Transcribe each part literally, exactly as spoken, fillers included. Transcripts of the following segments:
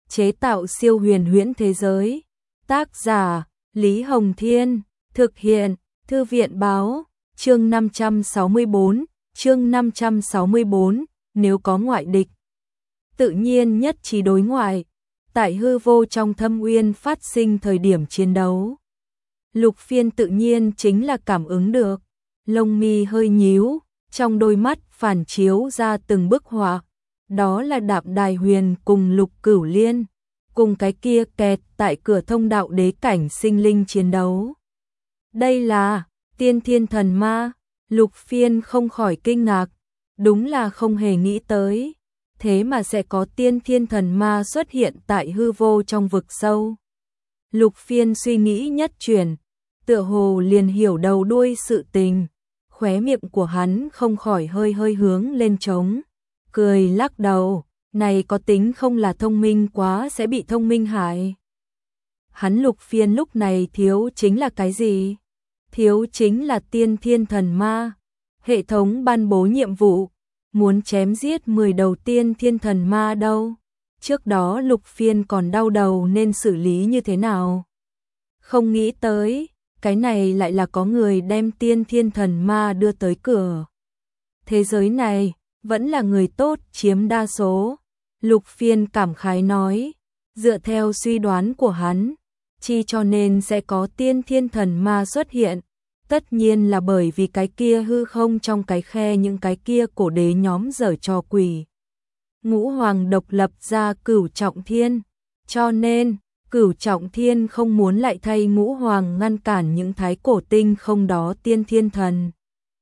chế tạo siêu huyền huyễn thế giới. Tác giả, Lý Hồng Thiên, thực hiện, Thư viện báo, chương năm trăm sáu mươi bốn, chương năm trăm sáu mươi bốn, nếu có ngoại địch. Tự nhiên nhất trí đối ngoại, tại hư vô trong thâm uyên phát sinh thời điểm chiến đấu. Lục Phiên tự nhiên chính là cảm ứng được, lông mi hơi nhíu, trong đôi mắt phản chiếu ra từng bức họa, đó là Đạm Đài Huyền cùng Lục Cửu Liên, cùng cái kia kẹt tại cửa thông đạo đế cảnh sinh linh chiến đấu. Đây là Tiên Thiên Thần Ma, Lục Phiên không khỏi kinh ngạc, đúng là không hề nghĩ tới, thế mà sẽ có Tiên Thiên Thần Ma xuất hiện tại hư vô trong vực sâu. Lục Phiên suy nghĩ nhất chuyển, tựa hồ liền hiểu đầu đuôi sự tình, khóe miệng của hắn không khỏi hơi hơi hướng lên trống, cười lắc đầu, này có tính không là thông minh quá sẽ bị thông minh hại. Hắn Lục Phiên lúc này thiếu chính là cái gì? Thiếu chính là Tiên Thiên Thần Ma. Hệ thống ban bố nhiệm vụ, muốn chém giết mười đầu Tiên Thiên Thần Ma đâu. Trước đó Lục Phiên còn đau đầu nên xử lý như thế nào. Không nghĩ tới, cái này lại là có người đem Tiên Thiên Thần Ma đưa tới cửa. Thế giới này, vẫn là người tốt chiếm đa số. Lục Phiên cảm khái nói, dựa theo suy đoán của hắn, chi cho nên sẽ có Tiên Thiên Thần Ma xuất hiện. Tất nhiên là bởi vì cái kia hư không trong cái khe những cái kia cổ đế nhóm giở trò quỷ. Ngũ Hoàng độc lập ra Cửu Trọng Thiên, cho nên Cửu Trọng Thiên không muốn lại thay Ngũ Hoàng ngăn cản những thái cổ tinh không đó Tiên Thiên Thần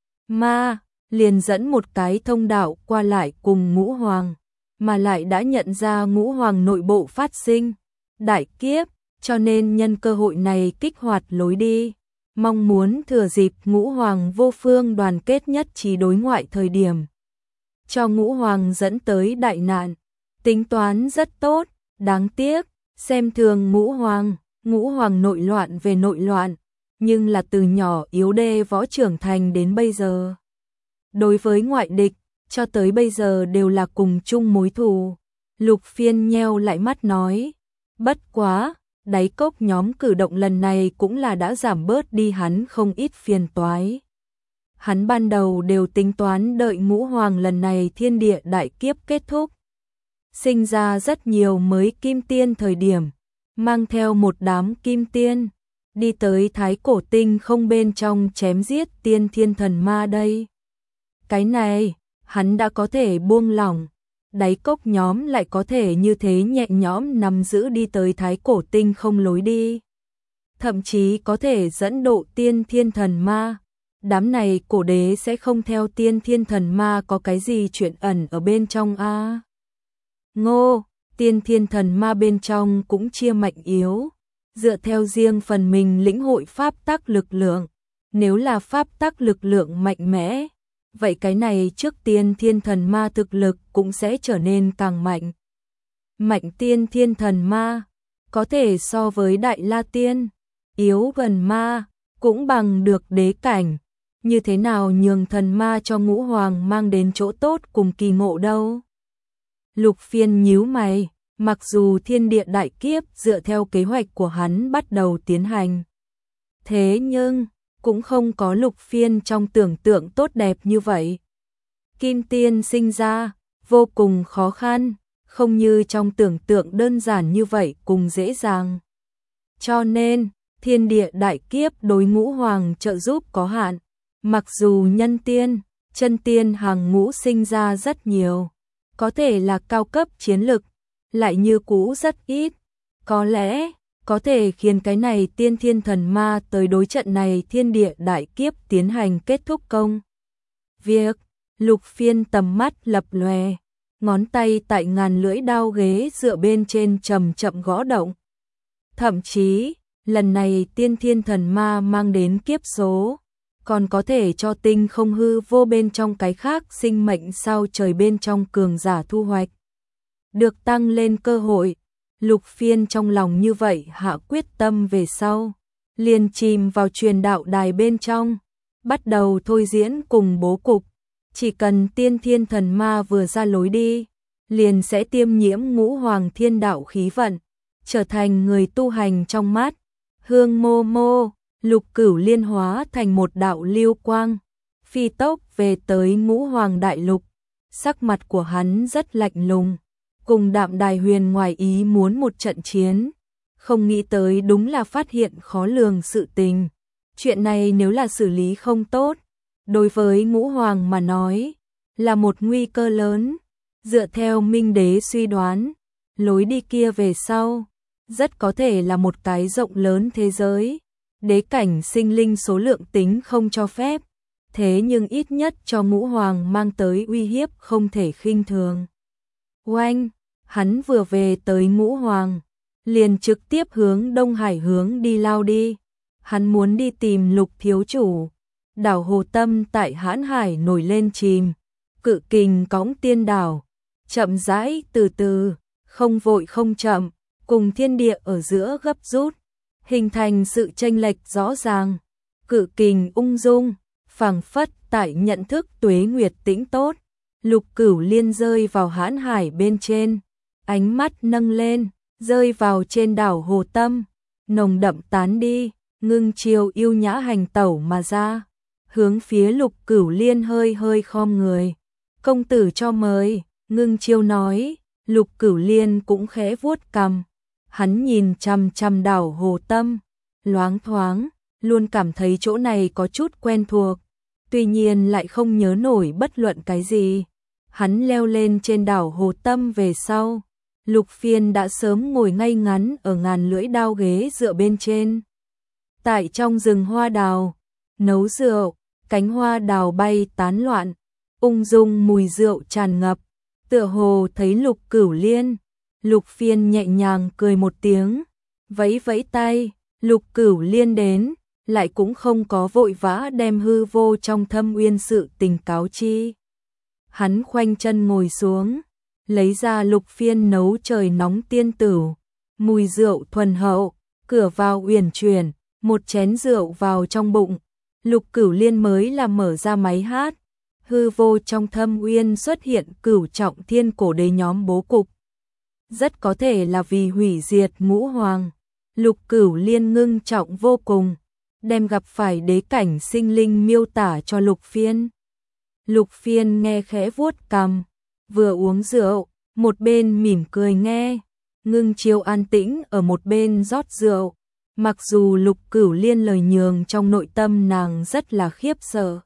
Ma, liền dẫn một cái thông đạo qua lại cùng Ngũ Hoàng, mà lại đã nhận ra Ngũ Hoàng nội bộ phát sinh đại kiếp, cho nên nhân cơ hội này kích hoạt lối đi, mong muốn thừa dịp Ngũ Hoàng vô phương đoàn kết nhất trí đối ngoại thời điểm, cho Ngũ Hoàng dẫn tới đại nạn. Tính toán rất tốt, đáng tiếc, xem thường Ngũ Hoàng, Ngũ Hoàng nội loạn về nội loạn, nhưng là từ nhỏ yếu đê võ trưởng thành đến bây giờ. Đối với ngoại địch, cho tới bây giờ đều là cùng chung mối thù. Lục Phiên nheo lại mắt nói, bất quá, đáy cốc nhóm cử động lần này cũng là đã giảm bớt đi hắn không ít phiền toái. Hắn ban đầu đều tính toán đợi Ngũ Hoàng lần này thiên địa đại kiếp kết thúc, sinh ra rất nhiều mới kim tiên thời điểm, mang theo một đám kim tiên, đi tới thái cổ tinh không bên trong chém giết Tiên Thiên Thần Ma đây. Cái này, hắn đã có thể buông lỏng, đáy cốc nhóm lại có thể như thế nhẹ nhõm nắm giữ đi tới thái cổ tinh không lối đi. Thậm chí có thể dẫn độ Tiên Thiên Thần Ma. Đám này cổ đế sẽ không theo Tiên Thiên Thần Ma có cái gì chuyện ẩn ở bên trong a. À? Ngô, Tiên Thiên Thần Ma bên trong cũng chia mạnh yếu, dựa theo riêng phần mình lĩnh hội pháp tắc lực lượng. Nếu là pháp tắc lực lượng mạnh mẽ, vậy cái này trước Tiên Thiên Thần Ma thực lực cũng sẽ trở nên càng mạnh. Mạnh Tiên Thiên Thần Ma, có thể so với Đại La Tiên, yếu gần ma, cũng bằng được đế cảnh. Như thế nào nhường thần ma cho Ngũ Hoàng mang đến chỗ tốt cùng kỳ ngộ đâu? Lục Phiên nhíu mày, mặc dù thiên địa đại kiếp dựa theo kế hoạch của hắn bắt đầu tiến hành. Thế nhưng, cũng không có Lục Phiên trong tưởng tượng tốt đẹp như vậy. Kim tiên sinh ra, vô cùng khó khăn, không như trong tưởng tượng đơn giản như vậy cùng dễ dàng. Cho nên, thiên địa đại kiếp đối Ngũ Hoàng trợ giúp có hạn. Mặc dù nhân tiên, chân tiên hàng ngũ sinh ra rất nhiều, có thể là cao cấp chiến lực, lại như cũ rất ít. Có lẽ, có thể khiến cái này Tiên Thiên Thần Ma tới đối trận này thiên địa đại kiếp tiến hành kết thúc công. Việc, Lục Phiên tầm mắt lập lòe, ngón tay tại ngàn lưỡi đao ghế dựa bên trên chậm chậm gõ động. Thậm chí, lần này Tiên Thiên Thần Ma mang đến kiếp số, còn có thể cho tinh không hư vô bên trong cái khác sinh mệnh sao trời bên trong cường giả thu hoạch. Được tăng lên cơ hội, Lục Phiên trong lòng như vậy hạ quyết tâm về sau, liền chìm vào truyền đạo đài bên trong, bắt đầu thôi diễn cùng bố cục, chỉ cần Tiên Thiên Thần Ma vừa ra lối đi, liền sẽ tiêm nhiễm ngũ hoàng thiên đạo khí vận, trở thành người tu hành trong mắt. Hương mô mô, Lục Cửu Liên hóa thành một đạo lưu quang, phi tốc về tới ngũ hoàng đại lục. Sắc mặt của hắn rất lạnh lùng, cùng Đạm Đài Huyền ngoài ý muốn một trận chiến. Không nghĩ tới đúng là phát hiện khó lường sự tình. Chuyện này nếu là xử lý không tốt, đối với ngũ hoàng mà nói, là một nguy cơ lớn. Dựa theo Minh Đế suy đoán, lối đi kia về sau, rất có thể là một cái rộng lớn thế giới. Đế cảnh sinh linh số lượng tính không cho phép, thế nhưng ít nhất cho ngũ hoàng mang tới uy hiếp không thể khinh thường. Oanh, hắn vừa về tới ngũ hoàng, liền trực tiếp hướng Đông Hải hướng đi lao đi. Hắn muốn đi tìm Lục thiếu chủ. Đảo Hồ Tâm tại Hãn Hải nổi lên chìm, cự kình cõng tiên đảo, chậm rãi từ từ, không vội không chậm, cùng thiên địa ở giữa gấp rút, hình thành sự chênh lệch rõ ràng. Cự kình ung dung, phảng phất tại nhận thức tuế nguyệt tĩnh tốt. Lục Cửu Liên rơi vào Hãn Hải bên trên, ánh mắt nâng lên, rơi vào trên đảo Hồ Tâm, nồng đậm tán đi, ngưng chiều yêu nhã hành tẩu mà ra, hướng phía Lục Cửu Liên hơi hơi khom người. Công tử cho mời, ngưng chiêu nói. Lục Cửu Liên cũng khẽ vuốt cằm, hắn nhìn chằm chằm đảo Hồ Tâm, loáng thoáng, luôn cảm thấy chỗ này có chút quen thuộc, tuy nhiên lại không nhớ nổi bất luận cái gì. Hắn leo lên trên đảo Hồ Tâm về sau, Lục Phiên đã sớm ngồi ngay ngắn ở ngàn lưỡi đao ghế dựa bên trên. Tại trong rừng hoa đào, nấu rượu, cánh hoa đào bay tán loạn, ung dung mùi rượu tràn ngập, tựa hồ thấy Lục Cửu Liên. Lục Phiên nhẹ nhàng cười một tiếng, vẫy vẫy tay, Lục Cửu Liên đến, lại cũng không có vội vã đem hư vô trong Thâm Uyên sự tình cáo chi. Hắn khoanh chân ngồi xuống, lấy ra Lục Phiên nấu trời nóng tiên tửu, mùi rượu thuần hậu, cửa vào uyển chuyển, một chén rượu vào trong bụng. Lục Cửu Liên mới là mở ra máy hát, hư vô trong Thâm Uyên xuất hiện Cửu Trọng Thiên cổ đế nhóm bố cục. Rất có thể là vì hủy diệt ngũ hoàng. Lục Cửu Liên ngưng trọng vô cùng, đem gặp phải đế cảnh sinh linh miêu tả cho Lục Phiên. Lục Phiên nghe khẽ vuốt cằm, vừa uống rượu, một bên mỉm cười nghe. Ngưng chiêu an tĩnh ở một bên rót rượu. Mặc dù Lục Cửu Liên lời nhường trong nội tâm nàng rất là khiếp sợ,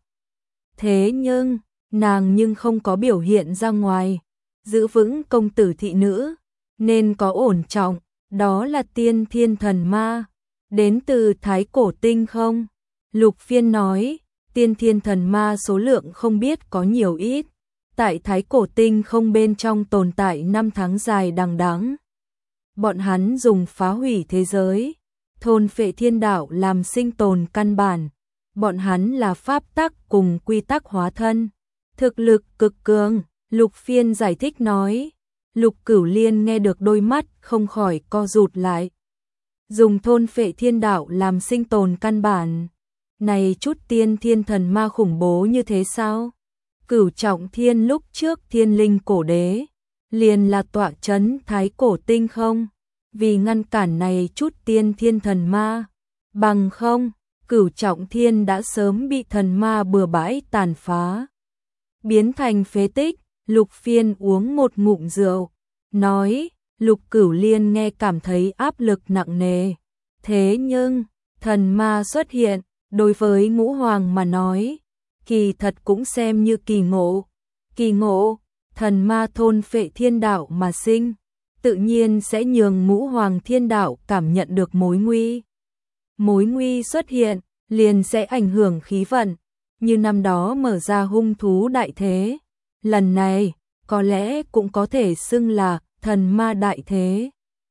thế nhưng nàng nhưng không có biểu hiện ra ngoài. Giữ vững công tử thị nữ nên có ổn trọng, đó là tiên thiên thần ma, đến từ Thái Cổ Tinh không? Lục Phiên nói, tiên thiên thần ma số lượng không biết có nhiều ít, tại Thái Cổ Tinh không bên trong tồn tại năm tháng dài đằng đẵng. Bọn hắn dùng phá hủy thế giới, thôn phệ thiên đạo làm sinh tồn căn bản. Bọn hắn là pháp tắc cùng quy tắc hóa thân, thực lực cực cường. Lục Phiên giải thích nói. Lục Cửu Liên nghe được đôi mắt không khỏi co rụt lại. Dùng thôn phệ thiên đạo làm sinh tồn căn bản, này chút tiên thiên thần ma khủng bố như thế sao? Cửu Trọng Thiên lúc trước thiên linh cổ đế, liền là tọa chấn Thái Cổ Tinh không? Vì ngăn cản này chút tiên thiên thần ma, bằng không, Cửu Trọng Thiên đã sớm bị thần ma bừa bãi tàn phá, biến thành phế tích. Lục Phiên uống một ngụm rượu, nói. Lục Cửu Liên nghe cảm thấy áp lực nặng nề. Thế nhưng, thần ma xuất hiện, đối với ngũ hoàng mà nói, kỳ thật cũng xem như kỳ ngộ. Kỳ ngộ, thần ma thôn phệ thiên đạo mà sinh, tự nhiên sẽ nhường ngũ hoàng thiên đạo cảm nhận được mối nguy. Mối nguy xuất hiện, liền sẽ ảnh hưởng khí vận, như năm đó mở ra hung thú đại thế. Lần này, có lẽ cũng có thể xưng là thần ma đại thế.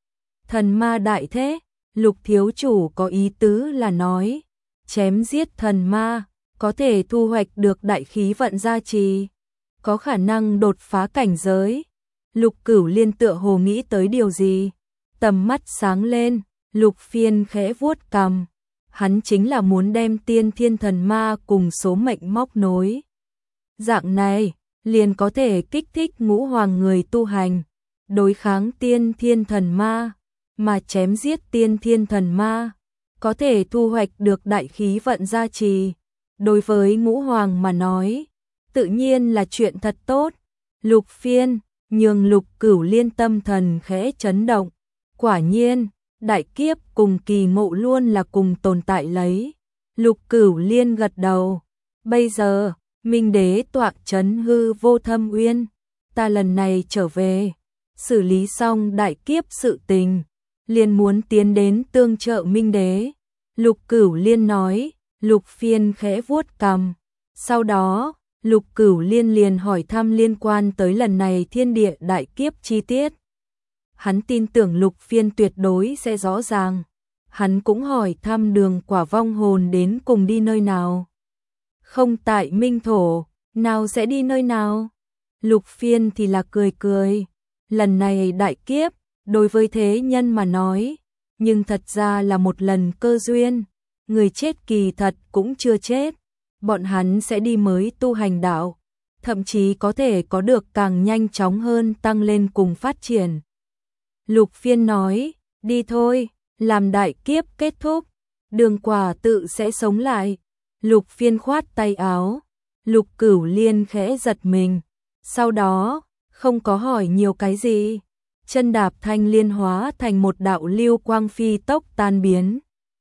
Thần ma đại thế, Lục thiếu chủ có ý tứ là nói, chém giết thần ma, có thể thu hoạch được đại khí vận gia trì, có khả năng đột phá cảnh giới. Lục Cửu Liên tựa hồ nghĩ tới điều gì, tầm mắt sáng lên. Lục Phiên khẽ vuốt cằm, hắn chính là muốn đem tiên thiên thần ma cùng số mệnh móc nối. Dạng này, liền có thể kích thích ngũ hoàng người tu hành, đối kháng tiên thiên thần ma, mà chém giết tiên thiên thần ma, có thể thu hoạch được đại khí vận gia trì. Đối với ngũ hoàng mà nói, tự nhiên là chuyện thật tốt. Lục Phiên, nhường Lục Cửu Liên tâm thần khẽ chấn động. Quả nhiên, đại kiếp cùng kỳ ngộ luôn là cùng tồn tại lấy. Lục Cửu Liên gật đầu. Bây giờ, Minh Đế tọa trấn hư vô thâm uyên, ta lần này trở về, xử lý xong đại kiếp sự tình, liền muốn tiến đến tương trợ Minh Đế. Lục Cửu Liên nói. Lục Phiên khẽ vuốt cằm. Sau đó, Lục Cửu Liên liền hỏi thăm liên quan tới lần này thiên địa đại kiếp chi tiết. Hắn tin tưởng Lục Phiên tuyệt đối sẽ rõ ràng. Hắn cũng hỏi thăm đường quả vong hồn đến cùng đi nơi nào. Không tại Minh Thổ, nào sẽ đi nơi nào? Lục Phiên thì là cười cười. Lần này đại kiếp, đối với thế nhân mà nói, nhưng thật ra là một lần cơ duyên. Người chết kỳ thật cũng chưa chết, bọn hắn sẽ đi mới tu hành đạo, thậm chí có thể có được càng nhanh chóng hơn tăng lên cùng phát triển. Lục Phiên nói, đi thôi, làm đại kiếp kết thúc, đường quả tự sẽ sống lại. Lục Phiên khoát tay áo, Lục Cửu Liên khẽ giật mình, sau đó, không có hỏi nhiều cái gì, chân đạp thanh liên hóa thành một đạo lưu quang phi tốc tan biến.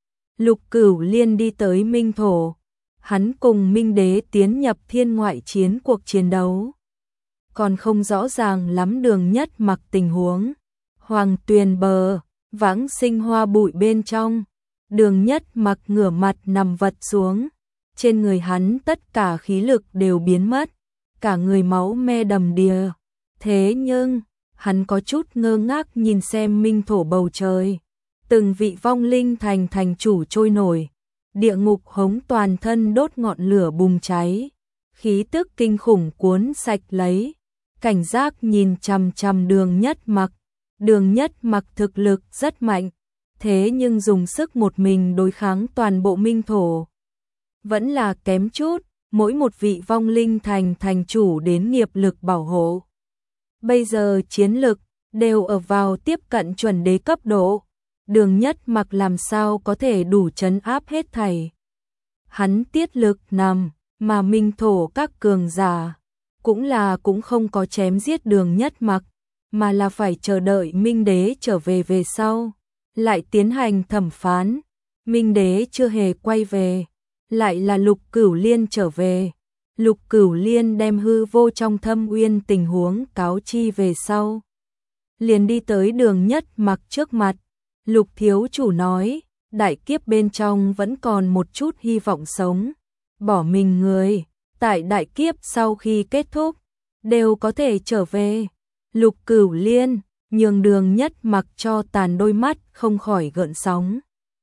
Lục Cửu Liên đi tới Minh Thổ, hắn cùng Minh Đế tiến nhập thiên ngoại chiến cuộc chiến đấu. Còn không rõ ràng lắm Đường Nhất Mặc tình huống. Hoàng tuyền bờ, vãng sinh hoa bụi bên trong, Đường Nhất Mặc ngửa mặt nằm vật xuống, trên người hắn tất cả khí lực đều biến mất, cả người máu me đầm đìa. Thế nhưng, hắn có chút ngơ ngác nhìn xem Minh Thổ bầu trời. Từng vị vong linh thành thành chủ trôi nổi, địa ngục hống toàn thân đốt ngọn lửa bùng cháy, khí tức kinh khủng cuốn sạch lấy, cảnh giác nhìn chằm chằm Đường Nhất Mặc. Đường Nhất Mặc thực lực rất mạnh, thế nhưng dùng sức một mình đối kháng toàn bộ Minh Thổ vẫn là kém chút, mỗi một vị vong linh thành thành chủ đến nghiệp lực bảo hộ. Bây giờ chiến lực đều ở vào tiếp cận chuẩn đế cấp độ. Đường Nhất Mặc làm sao có thể đủ trấn áp hết thảy. Hắn tiết lực nằm, mà Minh Thổ các cường giả cũng là cũng không có chém giết Đường Nhất Mặc, mà là phải chờ đợi Minh Đế trở về về sau, lại tiến hành thẩm phán. Minh Đế chưa hề quay về, lại là Lục Cửu Liên trở về. Lục Cửu Liên đem hư vô trong thâm uyên tình huống cáo chi về sau, liền đi tới Đường Nhất Mặc trước mặt. Lục thiếu chủ nói, đại kiếp bên trong vẫn còn một chút hy vọng sống. Bỏ mình người, tại đại kiếp sau khi kết thúc, đều có thể trở về. Lục Cửu Liên, nhường Đường Nhất Mặc cho tàn đôi mắt không khỏi gợn sóng.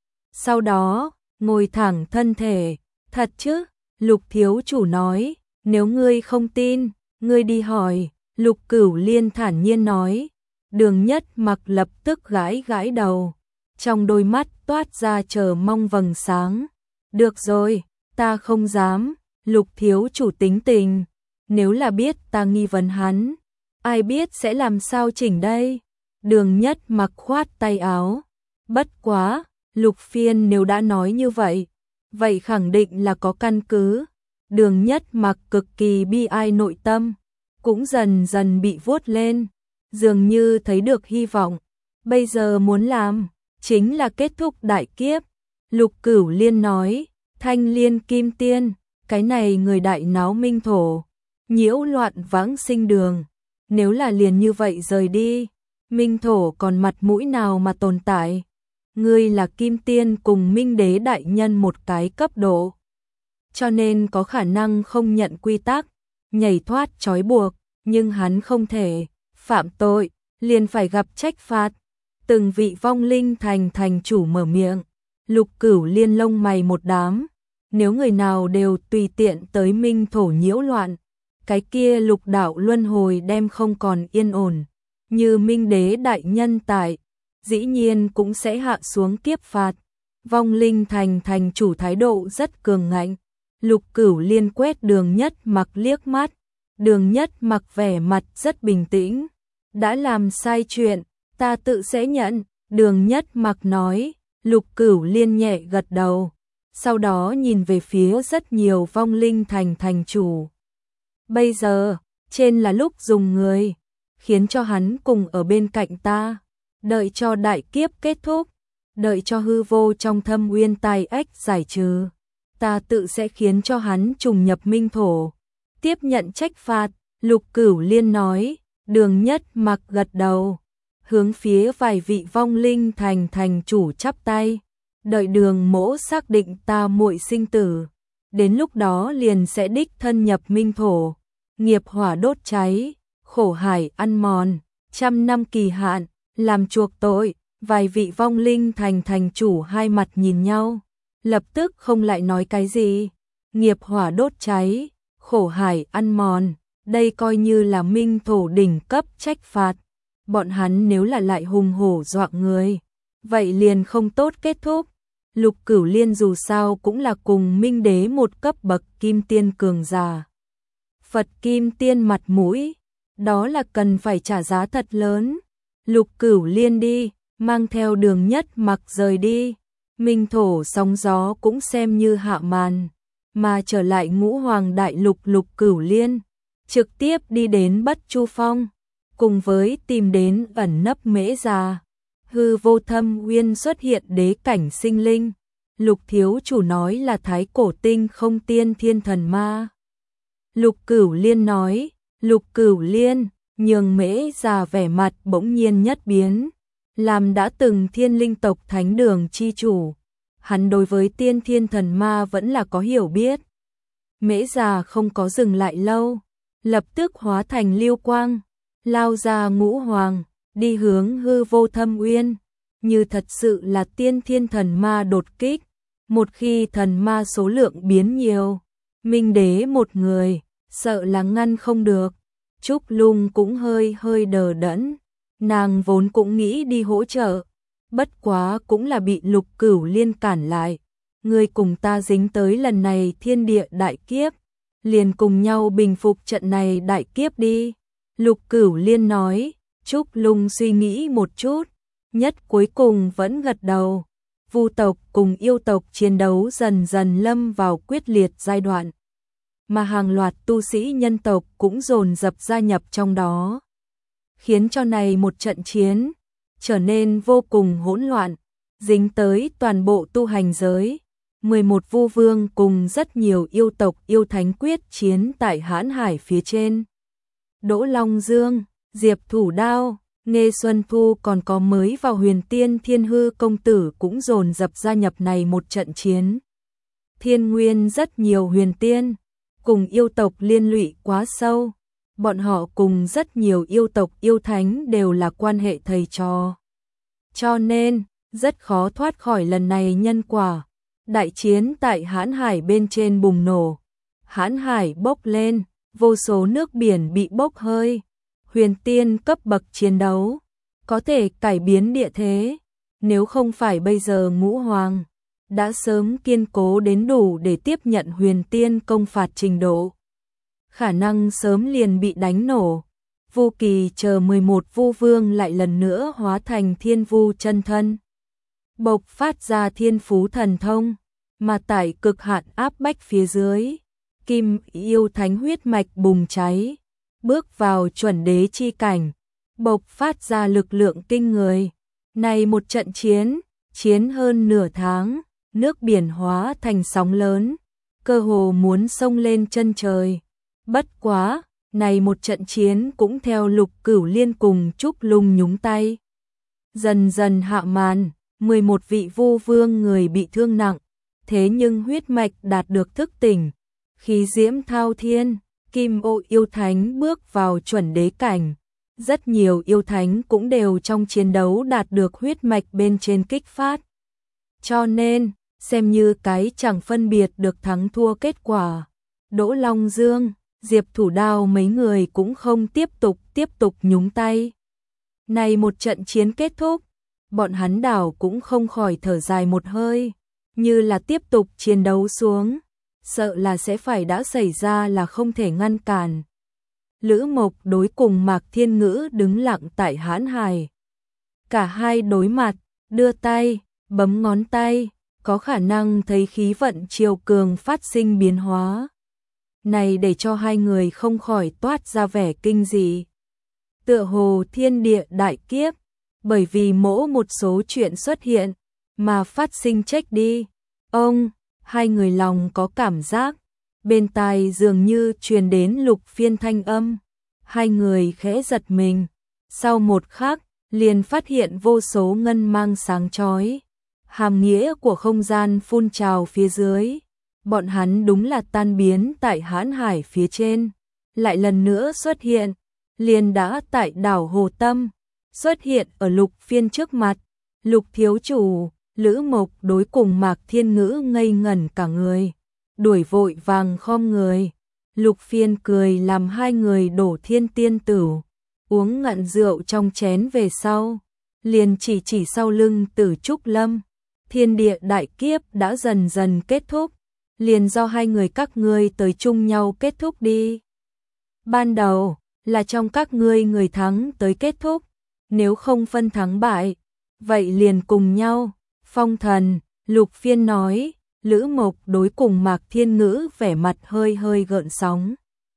Sau đó, ngồi thẳng thân thể, thật chứ? Lục thiếu chủ nói, nếu ngươi không tin, ngươi đi hỏi. Lục Cửu Liên thản nhiên nói. Đường Nhất Mặc lập tức gãi gãi đầu, trong đôi mắt toát ra chờ mong vầng sáng. Được rồi, ta không dám. Lục thiếu chủ tính tình, nếu là biết ta nghi vấn hắn, ai biết sẽ làm sao chỉnh đây. Đường Nhất Mặc khoát tay áo. Bất quá, Lục Phiên nếu đã nói như vậy, vậy khẳng định là có căn cứ. Đường Nhất Mặc cực kỳ bi ai, nội tâm cũng dần dần bị vuốt lên, dường như thấy được hy vọng. Bây giờ muốn làm chính là kết thúc đại kiếp. Lục Cửu Liên nói, Thanh Liên Kim Tiên, cái này người đại náo Minh Thổ, nhiễu loạn vãng sinh đường, nếu là liền như vậy rời đi, Minh Thổ còn mặt mũi nào mà tồn tại. Ngươi là Kim Tiên cùng Minh Đế đại nhân một cái cấp độ, cho nên có khả năng không nhận quy tắc, nhảy thoát trói buộc, nhưng hắn không thể phạm tội, liền phải gặp trách phạt. Từng vị vong linh thành thành chủ mở miệng. Lục Cửu Liên lông mày một đám, nếu người nào đều tùy tiện tới Minh Thổ nhiễu loạn, cái kia lục đạo luân hồi đem không còn yên ổn. Như Minh Đế đại nhân tại, dĩ nhiên cũng sẽ hạ xuống kiếp phạt. Vong linh thành thành chủ thái độ rất cường ngạnh. Lục Cửu Liên quét Đường Nhất Mặc liếc mắt, Đường Nhất Mặc vẻ mặt rất bình tĩnh. Đã làm sai chuyện, ta tự sẽ nhận. Đường Nhất Mặc nói. Lục Cửu Liên nhẹ gật đầu. Sau đó nhìn về phía rất nhiều vong linh thành thành chủ. Bây giờ, trên là lúc dùng người, khiến cho hắn cùng ở bên cạnh ta. Đợi cho đại kiếp kết thúc, đợi cho hư vô trong thâm uyên tai ách giải trừ, ta tự sẽ khiến cho hắn trùng nhập minh thổ, tiếp nhận trách phạt. Lục Cửu Liên nói. Đường Nhất Mặc gật đầu, hướng phía vài vị vong linh thành thành chủ chắp tay. Đợi Đường mỗ xác định ta muội sinh tử, đến lúc đó liền sẽ đích thân nhập minh thổ, nghiệp hỏa đốt cháy, khổ hải ăn mòn, trăm năm kỳ hạn, làm chuộc tội. Vài vị vong linh thành thành chủ hai mặt nhìn nhau, lập tức không lại nói cái gì. Nghiệp hỏa đốt cháy, khổ hải ăn mòn, đây coi như là minh thổ đỉnh cấp trách phạt. Bọn hắn nếu là lại hùng hổ dọa người, vậy liền không tốt kết thúc. Lục Cửu Liên dù sao cũng là cùng minh đế một cấp bậc kim tiên cường giả. Phật kim tiên mặt mũi, đó là cần phải trả giá thật lớn. Lục Cửu Liên đi, mang theo Đường Nhất Mặc rời đi. Minh thổ sóng gió cũng xem như hạ màn, mà trở lại Ngũ Hoàng Đại Lục. Lục Cửu Liên trực tiếp đi đến Bất Chu Phong, cùng với tìm đến ẩn nấp Mễ Già. Hư vô thâm uyên xuất hiện đế cảnh sinh linh. Lục thiếu chủ nói là thái cổ tinh không tiên thiên thần ma. Lục Cửu Liên nói. Lục Cửu Liên nhường Mễ Già vẻ mặt bỗng nhiên nhất biến. Làm đã từng thiên linh tộc thánh đường chi chủ, hắn đối với tiên thiên thần ma vẫn là có hiểu biết. Mễ Già không có dừng lại lâu, lập tức hóa thành lưu quang, lao ra Ngũ Hoàng, đi hướng hư vô thâm uyên. Như thật sự là tiên thiên thần ma đột kích. Một khi thần ma số lượng biến nhiều, minh đế một người, sợ là ngăn không được. Trúc Lung cũng hơi hơi đờ đẫn, nàng vốn cũng nghĩ đi hỗ trợ, bất quá cũng là bị Lục Cửu Liên cản lại. Ngươi cùng ta dính tới lần này thiên địa đại kiếp, liền cùng nhau bình phục trận này đại kiếp đi. Lục Cửu Liên nói. Trúc Lung suy nghĩ một chút, nhất cuối cùng vẫn gật đầu. Vu tộc cùng yêu tộc chiến đấu dần dần lâm vào quyết liệt giai đoạn, mà hàng loạt tu sĩ nhân tộc cũng dồn dập gia nhập trong đó, khiến cho này một trận chiến trở nên vô cùng hỗn loạn, dính tới toàn bộ tu hành giới. mười một vu vương cùng rất nhiều yêu tộc yêu thánh quyết chiến tại Hãn Hải phía trên. Đỗ Long Dương, Diệp Thủ Đao, Nghê Xuân Thu còn có mới vào Huyền Tiên Thiên Hư công tử cũng dồn dập gia nhập này một trận chiến. Thiên Nguyên rất nhiều huyền tiên cùng yêu tộc liên lụy quá sâu, bọn họ cùng rất nhiều yêu tộc yêu thánh đều là quan hệ thầy trò, cho nên rất khó thoát khỏi lần này nhân quả. Đại chiến tại Hãn Hải bên trên bùng nổ, Hãn Hải bốc lên, vô số nước biển bị bốc hơi. Huyền tiên cấp bậc chiến đấu có thể cải biến địa thế, nếu không phải bây giờ Ngũ Hoàng đã sớm kiên cố đến đủ để tiếp nhận huyền tiên công phạt trình độ, khả năng sớm liền bị đánh nổ. Vu Kỳ chờ mười một vu vương lại lần nữa hóa thành thiên vu chân thân, bộc phát ra thiên phú thần thông, mà tại cực hạn áp bách phía dưới, Kim yêu thánh huyết mạch bùng cháy, bước vào chuẩn đế chi cảnh, bộc phát ra lực lượng kinh người. Này một trận chiến, chiến hơn nửa tháng, nước biển hóa thành sóng lớn, cơ hồ muốn xông lên chân trời. Bất quá, này một trận chiến cũng theo Lục Cửu Liên cùng Trúc Lung nhúng tay. Dần dần hạ màn, mười một vị vu vương người bị thương nặng, thế nhưng huyết mạch đạt được thức tỉnh, khí diễm thao thiên. Kim ô yêu thánh bước vào chuẩn đế cảnh, rất nhiều yêu thánh cũng đều trong chiến đấu đạt được huyết mạch bên trên kích phát. Cho nên, xem như cái chẳng phân biệt được thắng thua kết quả. Đỗ Long Dương, Diệp Thủ Đao mấy người cũng không tiếp tục tiếp tục nhúng tay. Này một trận chiến kết thúc, bọn hắn đảo cũng không khỏi thở dài một hơi, như là tiếp tục chiến đấu xuống, sợ là sẽ phải đã xảy ra là không thể ngăn cản. Lữ Mộc Đối cùng Mạc Thiên Ngữ đứng lặng tại Hãn Hải. Cả hai đối mặt, đưa tay, bấm ngón tay, có khả năng thấy khí vận chiều cường phát sinh biến hóa. Này để cho hai người không khỏi toát ra vẻ kinh dị. Tựa hồ thiên địa đại kiếp, bởi vì mỗi một số chuyện xuất hiện mà phát sinh trách đi. Ông, hai người lòng có cảm giác, bên tai dường như truyền đến Lục Phiên thanh âm. Hai người khẽ giật mình, sau một khắc, liền phát hiện vô số ngân mang sáng chói. Hàm nghĩa của không gian phun trào phía dưới. Bọn hắn đúng là tan biến tại Hãn Hải phía trên, lại lần nữa xuất hiện, liền đã tại đảo Hồ Tâm, xuất hiện ở Lục Phiên trước mặt. Lục thiếu chủ, Lữ Mộc Đối cùng Mạc Thiên Ngữ ngây ngẩn cả người, đuổi vội vàng khom người. Lục Phiên cười làm hai người đổ thiên tiên tửu, uống ngặn rượu trong chén về sau, liền chỉ chỉ sau lưng Tử Trúc Lâm. Thiên địa đại kiếp đã dần dần kết thúc, liền do hai người các ngươi tới chung nhau kết thúc đi. Ban đầu là trong các ngươi người thắng tới kết thúc, nếu không phân thắng bại, vậy liền cùng nhau. Phong thần, Lục Phiên nói. Lữ Mộc Đối cùng Mạc Thiên Ngữ vẻ mặt hơi hơi gợn sóng.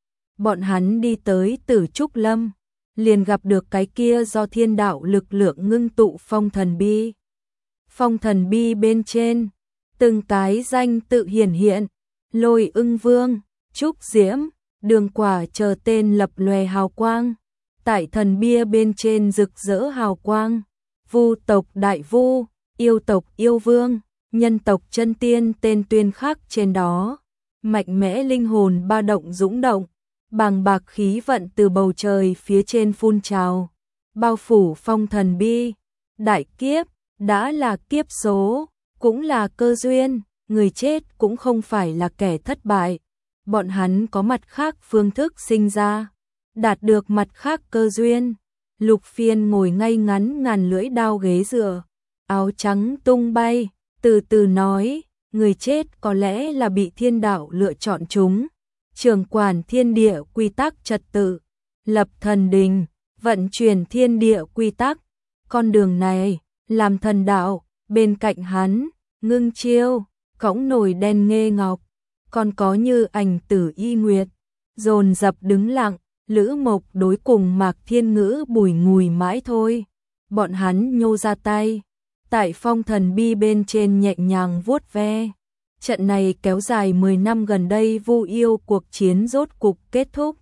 Bọn hắn đi tới Tử Trúc Lâm, liền gặp được cái kia do thiên đạo lực lượng ngưng tụ phong thần bi. Phong thần bi bên trên, từng cái danh tự hiển hiện, Lôi Ưng Vương, Trúc Diễm, Đường Quả chờ tên lập lòe hào quang. Tại thần bia bên trên rực rỡ hào quang, Vu tộc Đại Vu, yêu tộc Yêu Vương, nhân tộc Chân Tiên tên tuyên khắc trên đó. Mạnh mẽ linh hồn ba động dũng động, bàng bạc khí vận từ bầu trời phía trên phun trào, bao phủ phong thần bi. Đại kiếp, đã là kiếp số, cũng là cơ duyên, người chết cũng không phải là kẻ thất bại. Bọn hắn có mặt khác phương thức sinh ra, đạt được mặt khác cơ duyên. Lục Phiên ngồi ngay ngắn ngàn lưỡi đao ghế dựa, áo trắng tung bay, từ từ nói, người chết có lẽ là bị thiên đạo lựa chọn chúng, trưởng quản thiên địa quy tắc trật tự, lập thần đình, vận chuyển thiên địa quy tắc. Con đường này, làm thần đạo, bên cạnh hắn, Ngưng Chiêu, cõng nồi đen nghê ngọc, còn có Như Ảnh Tử Y Nguyệt, dồn dập đứng lặng. Lữ Mộc Đối cùng Mạc Thiên Ngữ bùi ngùi mãi thôi. Bọn hắn nhô ra tay, tại phong thần bi bên trên nhẹ nhàng vuốt ve. Trận này kéo dài mười năm gần đây Vu yêu cuộc chiến rốt cục kết thúc.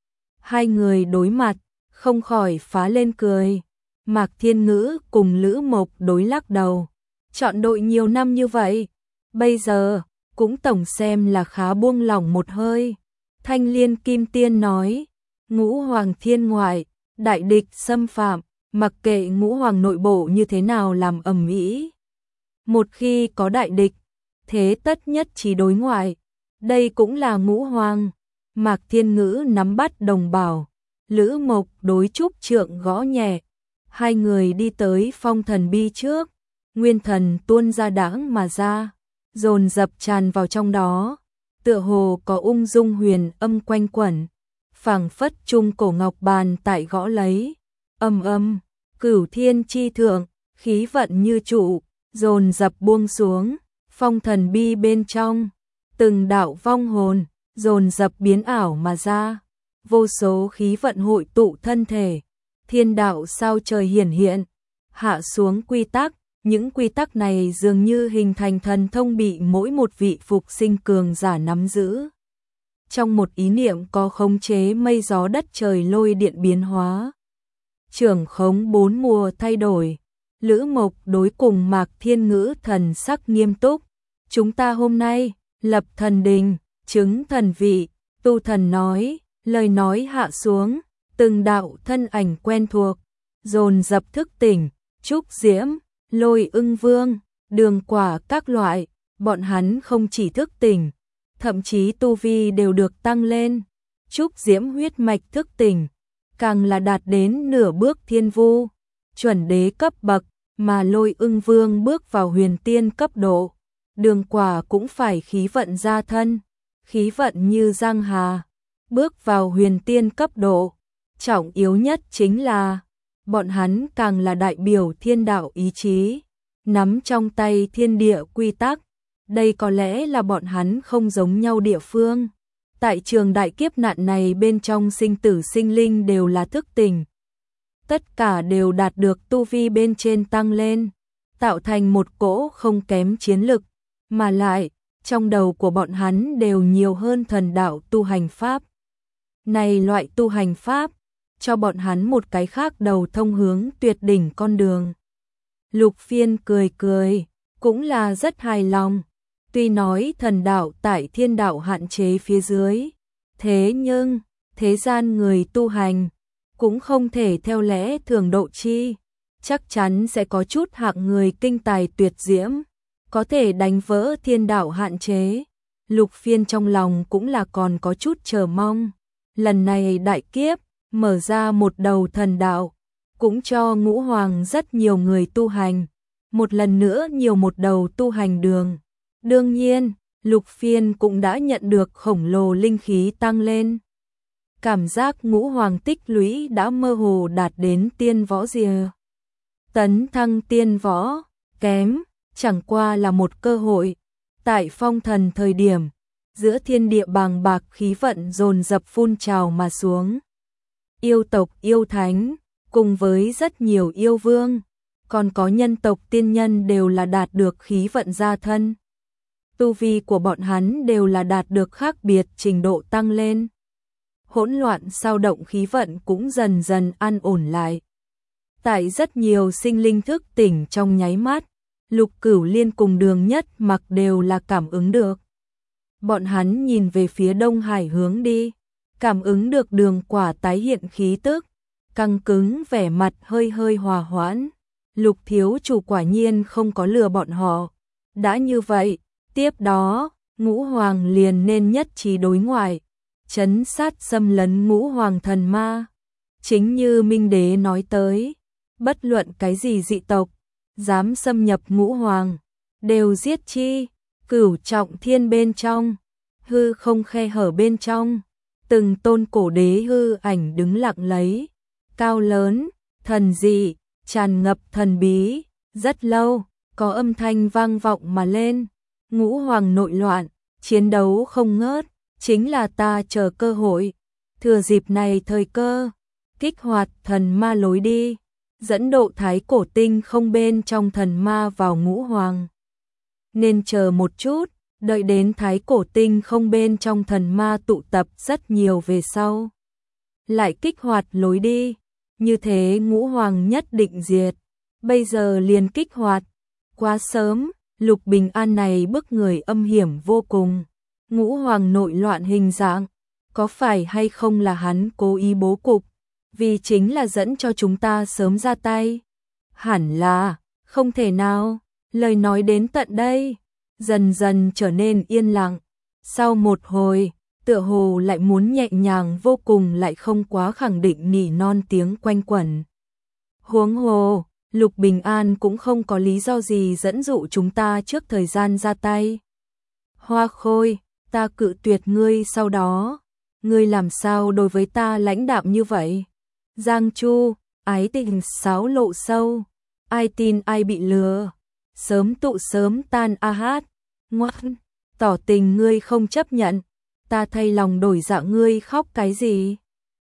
Hai người đối mặt, không khỏi phá lên cười. Mạc Thiên Ngữ cùng Lữ Mộc Đối lắc đầu. Chọn đội nhiều năm như vậy, bây giờ cũng tổng xem là khá buông lỏng một hơi. Thanh Liên Kim Tiên nói, Ngũ Hoàng thiên ngoại, đại địch xâm phạm, mặc kệ Ngũ Hoàng nội bộ như thế nào làm ầm ĩ, một khi có đại địch, thế tất nhất trí đối ngoại. Đây cũng là Ngũ Hoàng. Mạc Thiên Ngữ nắm bắt đồng bảo, Lữ Mộc Đối trúc trượng gõ nhẹ. Hai người đi tới phong thần bi trước, nguyên thần tuôn ra đãng mà ra, dồn dập tràn vào trong đó, tựa hồ có ung dung huyền âm quanh quẩn, phảng phất trung cổ ngọc bàn tại gõ lấy. Âm âm, cửu thiên chi thượng, khí vận như trụ, dồn dập buông xuống. Phong thần bi bên trong, từng đạo vong hồn dồn dập biến ảo mà ra, vô số khí vận hội tụ thân thể. Thiên đạo sao trời hiển hiện, hạ xuống quy tắc. Những quy tắc này dường như hình thành thần thông bị mỗi một vị phục sinh cường giả nắm giữ. Trong một ý niệm có khống chế mây gió đất trời lôi điện biến hóa. Trưởng khống bốn mùa thay đổi. Lữ Mộc Đối cùng Mạc Thiên Ngữ thần sắc nghiêm túc. Chúng ta hôm nay lập thần đình, chứng thần vị. Tu thần nói, lời nói hạ xuống, từng đạo thân ảnh quen thuộc, dồn dập thức tỉnh. Trúc Diễm, Lôi Ưng Vương, Đường Quả các loại, bọn hắn không chỉ thức tỉnh, thậm chí tu vi đều được tăng lên. Trúc Diễm huyết mạch thức tỉnh, càng là đạt đến nửa bước thiên vu, chuẩn đế cấp bậc, mà Lôi Ưng Vương bước vào huyền tiên cấp độ. Đường Quả cũng phải khí vận gia thân, khí vận như giang hà, bước vào huyền tiên cấp độ. Trọng yếu nhất chính là, bọn hắn càng là đại biểu thiên đạo ý chí, nắm trong tay thiên địa quy tắc. Đây có lẽ là bọn hắn không giống nhau địa phương. Tại trường đại kiếp nạn này bên trong sinh tử sinh linh đều là thức tỉnh. Tất cả đều đạt được tu vi bên trên tăng lên, tạo thành một cỗ không kém chiến lực, mà lại, trong đầu của bọn hắn đều nhiều hơn thần đạo tu hành pháp. Này loại tu hành pháp, cho bọn hắn một cái khác đầu thông hướng tuyệt đỉnh con đường. Lục Phiên cười cười, cũng là rất hài lòng. Tuy nói thần đạo tại thiên đạo hạn chế phía dưới, thế nhưng, thế gian người tu hành, cũng không thể theo lẽ thường độ chi. Chắc chắn sẽ có chút hạng người kinh tài tuyệt diễm, có thể đánh vỡ thiên đạo hạn chế. Lục Phiên trong lòng cũng là còn có chút chờ mong. Lần này đại kiếp, mở ra một đầu thần đạo, cũng cho ngũ hoàng rất nhiều người tu hành. Một lần nữa nhiều một đầu tu hành đường. Đương nhiên, Lục Phiên cũng đã nhận được khổng lồ linh khí tăng lên. Cảm giác ngũ hoàng tích lũy đã mơ hồ đạt đến tiên võ rìa. Tấn thăng tiên võ, kém, chẳng qua là một cơ hội. Tại phong thần thời điểm, giữa thiên địa bàng bạc khí vận dồn dập phun trào mà xuống. Yêu tộc yêu thánh, cùng với rất nhiều yêu vương, còn có nhân tộc tiên nhân đều là đạt được khí vận gia thân. Tu vi của bọn hắn đều là đạt được khác biệt trình độ tăng lên. Hỗn loạn sao động khí vận cũng dần dần an ổn lại. Tại rất nhiều sinh linh thức tỉnh trong nháy mắt, Lục Cửu Liên cùng Đường Nhất Mặc đều là cảm ứng được. Bọn hắn nhìn về phía Đông Hải hướng đi, cảm ứng được Đường Quả tái hiện khí tức, căng cứng vẻ mặt hơi hơi hòa hoãn. Lục thiếu chủ quả nhiên không có lừa bọn họ. Đã như vậy, tiếp đó, ngũ hoàng liền nên nhất trí đối ngoại, trấn sát xâm lấn ngũ hoàng thần ma. Chính như Minh Đế nói tới, bất luận cái gì dị tộc, dám xâm nhập ngũ hoàng, đều giết chi. Cửu trọng thiên bên trong, hư không khe hở bên trong, từng tôn cổ đế hư ảnh đứng lặng lấy, cao lớn, thần dị, tràn ngập thần bí. Rất lâu, có âm thanh vang vọng mà lên. Ngũ hoàng nội loạn, chiến đấu không ngớt, chính là ta chờ cơ hội. Thừa dịp này thời cơ, kích hoạt thần ma lối đi, dẫn độ thái cổ tinh không bên trong thần ma vào ngũ hoàng. Nên chờ một chút, đợi đến thái cổ tinh không bên trong thần ma tụ tập rất nhiều về sau. Lại kích hoạt lối đi, như thế ngũ hoàng nhất định diệt. Bây giờ liền kích hoạt, quá sớm. Lục Bình An này bức người âm hiểm vô cùng. Ngũ hoàng nội loạn hình dạng, có phải hay không là hắn cố ý bố cục, vì chính là dẫn cho chúng ta sớm ra tay? Hẳn là, không thể nào. Lời nói đến tận đây, dần dần trở nên yên lặng. Sau một hồi, tựa hồ lại muốn nhẹ nhàng vô cùng lại không quá khẳng định nỉ non tiếng quanh quẩn. Huống hồ, Lục Bình An cũng không có lý do gì dẫn dụ chúng ta trước thời gian ra tay. Hoa Khôi, ta cự tuyệt ngươi sau đó. Ngươi làm sao đối với ta lãnh đạm như vậy? Giang Chu, ái tình xáo lộ sâu. Ai tin ai bị lừa. Sớm tụ sớm tan a hát. Ngoan, tỏ tình ngươi không chấp nhận. Ta thay lòng đổi dạ ngươi khóc cái gì?